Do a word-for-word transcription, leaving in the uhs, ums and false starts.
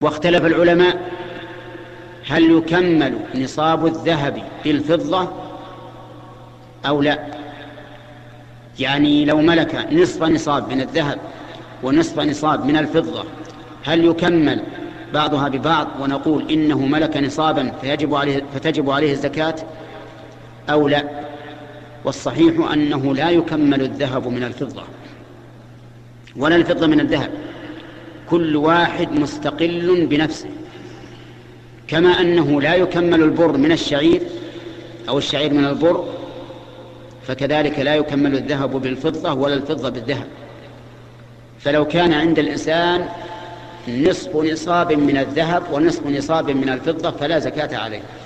واختلف العلماء هل يكمل نصاب الذهب بالفضة أو لا. يعني لو ملك نصف نصاب من الذهب ونصف نصاب من الفضة هل يكمل بعضها ببعض ونقول إنه ملك نصابا فيجب عليه فتجب عليه الزكاة أو لا؟ والصحيح أنه لا يكمل الذهب من الفضة ولا الفضة من الذهب، كل واحد مستقل بنفسه، كما أنه لا يكمل البر من الشعير أو الشعير من البر، فكذلك لا يكمل الذهب بالفضة ولا الفضة بالذهب. فلو كان عند الإنسان نصف نصاب من الذهب ونصف نصاب من الفضة فلا زكاة عليه.